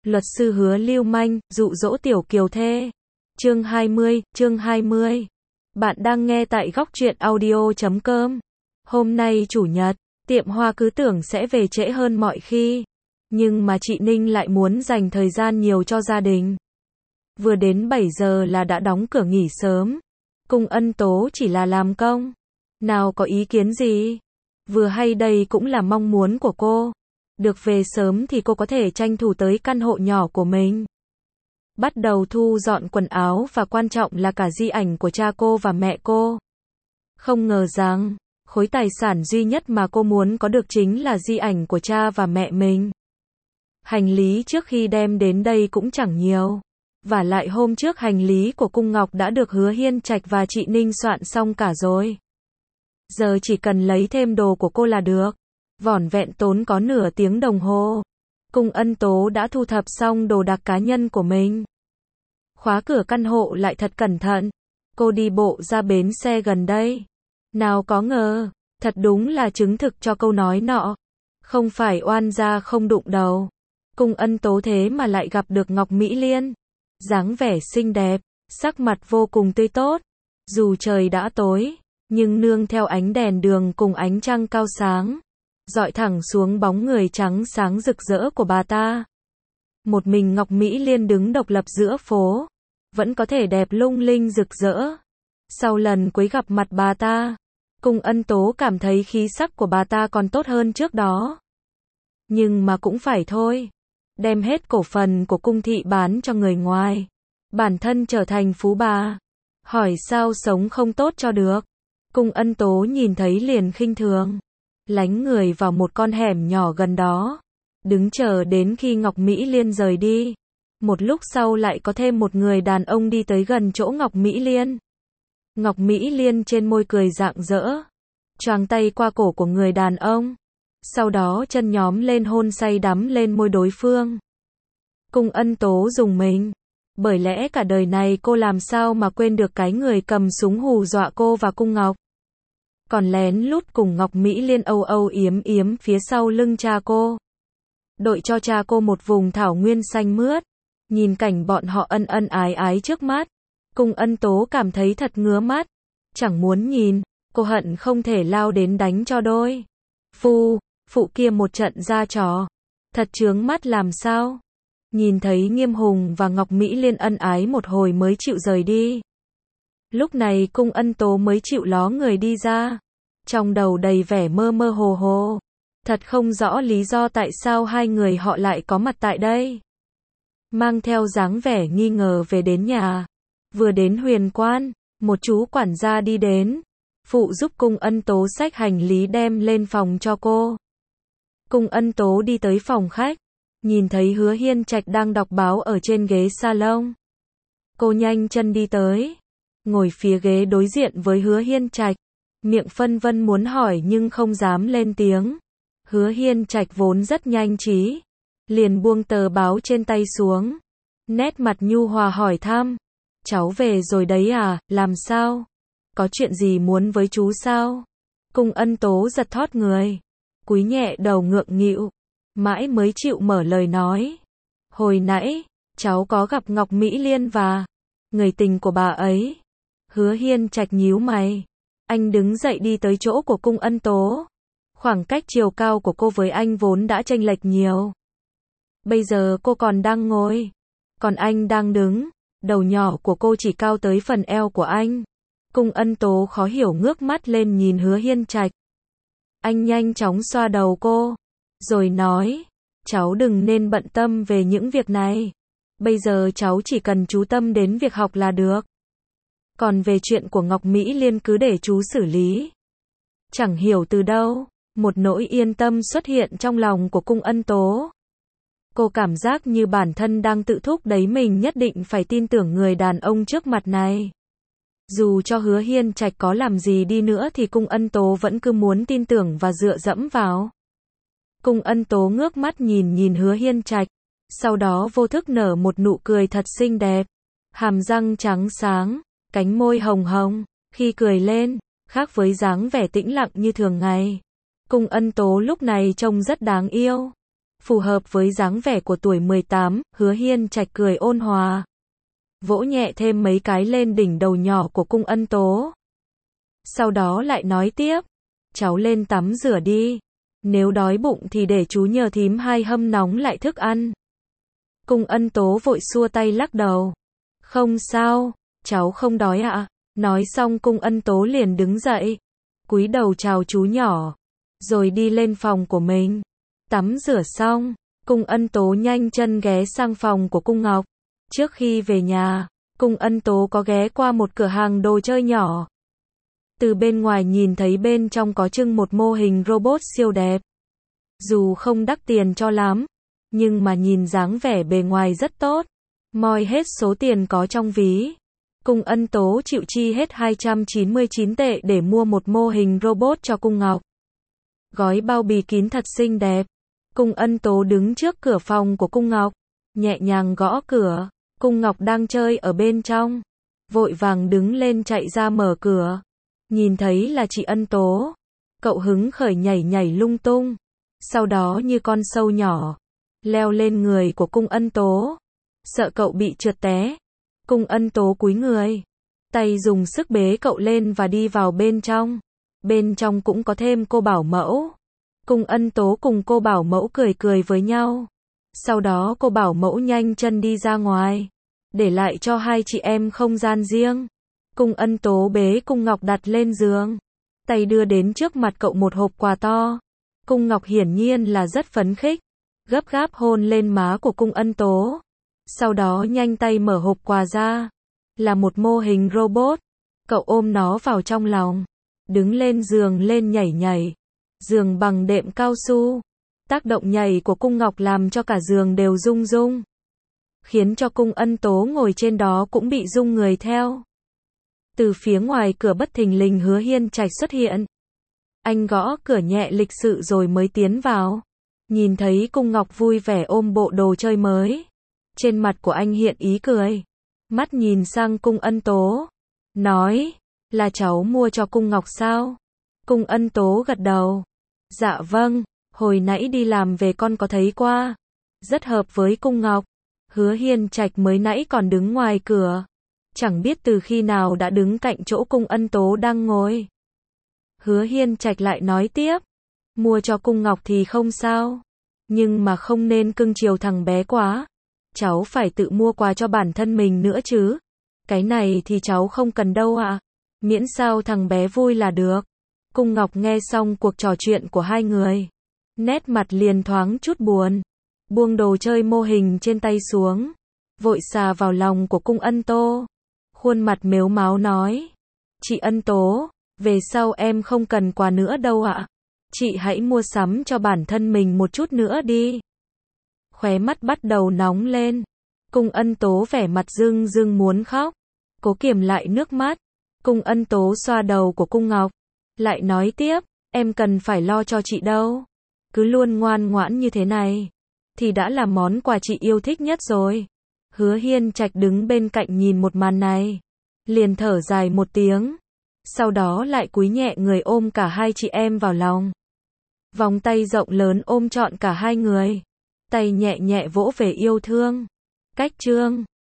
Luật sư hứa lưu manh, dụ dỗ tiểu kiều thê. Chương 20. Bạn đang nghe tại góc truyện audio.com. Hôm nay chủ nhật, tiệm hoa cứ tưởng sẽ về trễ hơn mọi khi. Nhưng mà chị Ninh lại muốn dành thời gian nhiều cho gia đình. Vừa đến 7 giờ là đã đóng cửa nghỉ sớm. Cung Ân Tố chỉ là làm công. Nào có ý kiến gì? Vừa hay đây cũng là mong muốn của cô. Được về sớm thì cô có thể tranh thủ tới căn hộ nhỏ của mình. Bắt đầu thu dọn quần áo và quan trọng là cả di ảnh của cha cô và mẹ cô. Không ngờ rằng, khối tài sản duy nhất mà cô muốn có được chính là di ảnh của cha và mẹ mình. Hành lý trước khi đem đến đây cũng chẳng nhiều. Vả lại hôm trước hành lý của Cung Ngọc đã được Hứa Hiên Trạch và chị Ninh soạn xong cả rồi. Giờ chỉ cần lấy thêm đồ của cô là được. Vỏn vẹn tốn có nửa tiếng đồng hồ. Cung Ân Tố đã thu thập xong đồ đạc cá nhân của mình. Khóa cửa căn hộ lại thật cẩn thận. Cô đi bộ ra bến xe gần đây. Nào có ngờ, thật đúng là chứng thực cho câu nói nọ. Không phải oan gia không đụng đầu. Cung Ân Tố thế mà lại gặp được Ngọc Mỹ Liên. Dáng vẻ xinh đẹp, sắc mặt vô cùng tươi tốt. Dù trời đã tối, nhưng nương theo ánh đèn đường cùng ánh trăng cao sáng, dọi thẳng xuống bóng người trắng sáng rực rỡ của bà ta. Một mình Ngọc Mỹ Liên đứng độc lập giữa phố, vẫn có thể đẹp lung linh rực rỡ. Sau lần cuối gặp mặt bà ta, Cung Ân Tố cảm thấy khí sắc của bà ta còn tốt hơn trước đó. Nhưng mà cũng phải thôi. Đem hết cổ phần của cung thị bán cho người ngoài. Bản thân trở thành phú bà. Hỏi sao sống không tốt cho được. Cung Ân Tố nhìn thấy liền khinh thường. Lánh người vào một con hẻm nhỏ gần đó. Đứng chờ đến khi Ngọc Mỹ Liên rời đi. Một lúc sau lại có thêm một người đàn ông đi tới gần chỗ Ngọc Mỹ Liên. Ngọc Mỹ Liên trên môi cười rạng rỡ. Choàng tay qua cổ của người đàn ông. Sau đó chân nhóm lên hôn say đắm lên môi đối phương. Cung Ân Tố rùng mình. Bởi lẽ cả đời này cô làm sao mà quên được cái người cầm súng hù dọa cô và Cung Ngọc. Còn lén lút cùng Ngọc Mỹ Liên âu âu yếm yếm phía sau lưng cha cô. Đội cho cha cô một vùng thảo nguyên xanh mướt. Nhìn cảnh bọn họ ân ân ái ái trước mắt. Cung Ân Tố cảm thấy thật ngứa mắt. Chẳng muốn nhìn, cô hận không thể lao đến đánh cho đôi. Phụ kia một trận ra trò. Thật chướng mắt làm sao. Nhìn thấy Nghiêm Hùng và Ngọc Mỹ Liên ân ái một hồi mới chịu rời đi. Lúc này Cung Ân Tố mới chịu ló người đi ra. Trong đầu đầy vẻ mơ mơ hồ hồ. Thật không rõ lý do tại sao hai người họ lại có mặt tại đây. Mang theo dáng vẻ nghi ngờ về đến nhà. Vừa đến Huyền Quan, một chú quản gia đi đến. Phụ giúp Cung Ân Tố xách hành lý đem lên phòng cho cô. Cung Ân Tố đi tới phòng khách. Nhìn thấy Hứa Hiên Trạch đang đọc báo ở trên ghế salon. Cô nhanh chân đi tới. Ngồi phía ghế đối diện với Hứa Hiên Trạch. Miệng phân vân muốn hỏi nhưng không dám lên tiếng. Hứa Hiên Trạch vốn rất nhanh trí. Liền buông tờ báo trên tay xuống. Nét mặt nhu hòa hỏi thăm. Cháu về rồi đấy à, làm sao? Có chuyện gì muốn với chú sao? Cung Ân Tố giật thót người. Cúi nhẹ đầu ngượng nghịu. Mãi mới chịu mở lời nói. Hồi nãy, cháu có gặp Ngọc Mỹ Liên và người tình của bà ấy. Hứa Hiên Trạch nhíu mày. Anh đứng dậy đi tới chỗ của Cung Ân Tố. Khoảng cách chiều cao của cô với anh vốn đã chênh lệch nhiều. Bây giờ cô còn đang ngồi. Còn anh đang đứng. Đầu nhỏ của cô chỉ cao tới phần eo của anh. Cung Ân Tố khó hiểu ngước mắt lên nhìn Hứa Hiên Trạch. Anh nhanh chóng xoa đầu cô. Rồi nói, cháu đừng nên bận tâm về những việc này. Bây giờ cháu chỉ cần chú tâm đến việc học là được. Còn về chuyện của Ngọc Mỹ Liên cứ để chú xử lý. Chẳng hiểu từ đâu, một nỗi yên tâm xuất hiện trong lòng của Cung Ân Tố. Cô cảm giác như bản thân đang tự thúc đẩy mình nhất định phải tin tưởng người đàn ông trước mặt này. Dù cho Hứa Hiên Trạch có làm gì đi nữa thì Cung Ân Tố vẫn cứ muốn tin tưởng và dựa dẫm vào. Cung Ân Tố ngước mắt nhìn Hứa Hiên Trạch, sau đó vô thức nở một nụ cười thật xinh đẹp. Hàm răng trắng sáng, cánh môi hồng hồng, khi cười lên, khác với dáng vẻ tĩnh lặng như thường ngày. Cung Ân Tố lúc này trông rất đáng yêu. phù hợp với dáng vẻ của tuổi 18, Hứa Hiên Trạch cười ôn hòa, vỗ nhẹ thêm mấy cái lên đỉnh đầu nhỏ của Cung Ân Tố. Sau đó lại nói tiếp, cháu lên tắm rửa đi, nếu đói bụng thì để chú nhờ thím hai hâm nóng lại thức ăn. Cung Ân Tố vội xua tay lắc đầu, không sao, cháu không đói ạ. Nói xong Cung Ân Tố liền đứng dậy, cúi đầu chào chú nhỏ, rồi đi lên phòng của mình. Tắm rửa xong, Cung Ân Tố nhanh chân ghé sang phòng của Cung Ngọc. Trước khi về nhà, Cung Ân Tố có ghé qua một cửa hàng đồ chơi nhỏ. Từ bên ngoài nhìn thấy bên trong có trưng một mô hình robot siêu đẹp. Dù không đắt tiền cho lắm, nhưng mà nhìn dáng vẻ bề ngoài rất tốt. Moi hết số tiền có trong ví, Cung Ân Tố chịu chi hết 299 tệ để mua một mô hình robot cho Cung Ngọc. Gói bao bì kín thật xinh đẹp. Cung Ân Tố đứng trước cửa phòng của Cung Ngọc, nhẹ nhàng gõ cửa. Cung Ngọc đang chơi ở bên trong, vội vàng đứng lên chạy ra mở cửa. Nhìn thấy là chị Ân Tố, cậu hứng khởi nhảy nhảy lung tung, sau đó như con sâu nhỏ, leo lên người của Cung Ân Tố, sợ cậu bị trượt té. Cung Ân Tố cúi người, tay dùng sức bế cậu lên và đi vào bên trong. Bên trong cũng có thêm cô bảo mẫu. Cung Ân Tố cùng cô bảo mẫu cười cười với nhau. Sau đó cô bảo mẫu nhanh chân đi ra ngoài, để lại cho hai chị em không gian riêng. Cung Ân Tố bế Cung Ngọc đặt lên giường, tay đưa đến trước mặt cậu một hộp quà to. Cung Ngọc hiển nhiên là rất phấn khích, gấp gáp hôn lên má của Cung Ân Tố. Sau đó nhanh tay mở hộp quà ra, là một mô hình robot. Cậu ôm nó vào trong lòng, đứng lên giường lên nhảy nhảy. Giường bằng đệm cao su, tác động nhảy của Cung Ngọc làm cho cả giường đều rung rung, khiến cho Cung Ân Tố ngồi trên đó cũng bị rung người theo. Từ phía ngoài cửa bất thình lình Hứa Hiên Trạch xuất hiện. Anh gõ cửa nhẹ lịch sự rồi mới tiến vào. Nhìn thấy Cung Ngọc vui vẻ ôm bộ đồ chơi mới, trên mặt của anh hiện ý cười. Mắt nhìn sang Cung Ân Tố, nói, là cháu mua cho Cung Ngọc sao? Cung Ân Tố gật đầu. Dạ vâng, hồi nãy đi làm về con có thấy qua. Rất hợp với Cung Ngọc. Hứa Hiên Trạch mới nãy còn đứng ngoài cửa, chẳng biết từ khi nào đã đứng cạnh chỗ Cung Ân Tố đang ngồi. Hứa Hiên Trạch lại nói tiếp, mua cho Cung Ngọc thì không sao, nhưng mà không nên cưng chiều thằng bé quá. Cháu phải tự mua quà cho bản thân mình nữa chứ. Cái này thì cháu không cần đâu ạ. Miễn sao thằng bé vui là được. Cung Ngọc nghe xong cuộc trò chuyện của hai người, nét mặt liền thoáng chút buồn, buông đồ chơi mô hình trên tay xuống, vội xà vào lòng của Cung Ân Tố. Khuôn mặt mếu máo nói, chị Ân Tố, về sau em không cần quà nữa đâu ạ. Chị hãy mua sắm cho bản thân mình một chút nữa đi. Khóe mắt bắt đầu nóng lên. Cung Ân Tố vẻ mặt rưng rưng muốn khóc, cố kiềm lại nước mắt. Cung Ân Tố xoa đầu của Cung Ngọc, lại nói tiếp, em cần phải lo cho chị đâu. Cứ luôn ngoan ngoãn như thế này, thì đã là món quà chị yêu thích nhất rồi. Hứa Hiên Trạch đứng bên cạnh nhìn một màn này, liền thở dài một tiếng. Sau đó lại cúi nhẹ người ôm cả hai chị em vào lòng. Vòng tay rộng lớn ôm trọn cả hai người. Tay nhẹ nhẹ vỗ về yêu thương. Cách chương